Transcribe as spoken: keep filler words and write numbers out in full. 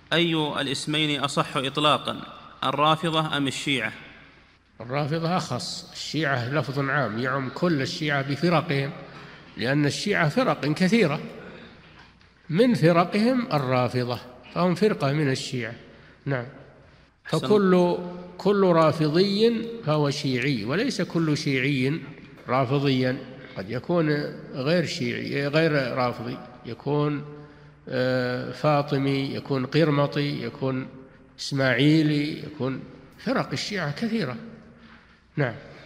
أي الاسمين أصح إطلاقا، الرافضة أم الشيعة؟ الرافضة أخص، الشيعة لفظ عام يعم كل الشيعة بفرقهم، لأن الشيعة فرق كثيرة، من فرقهم الرافضة، فهم فرقة من الشيعة. نعم. أحسن. فكل كل رافضي فهو شيعي، وليس كل شيعي رافضيا، قد يكون غير شيعي غير رافضي، يكون آه، فاطمي، يكون قرمطي، يكون إسماعيلي، يكون فرق الشيعة كثيرة. نعم.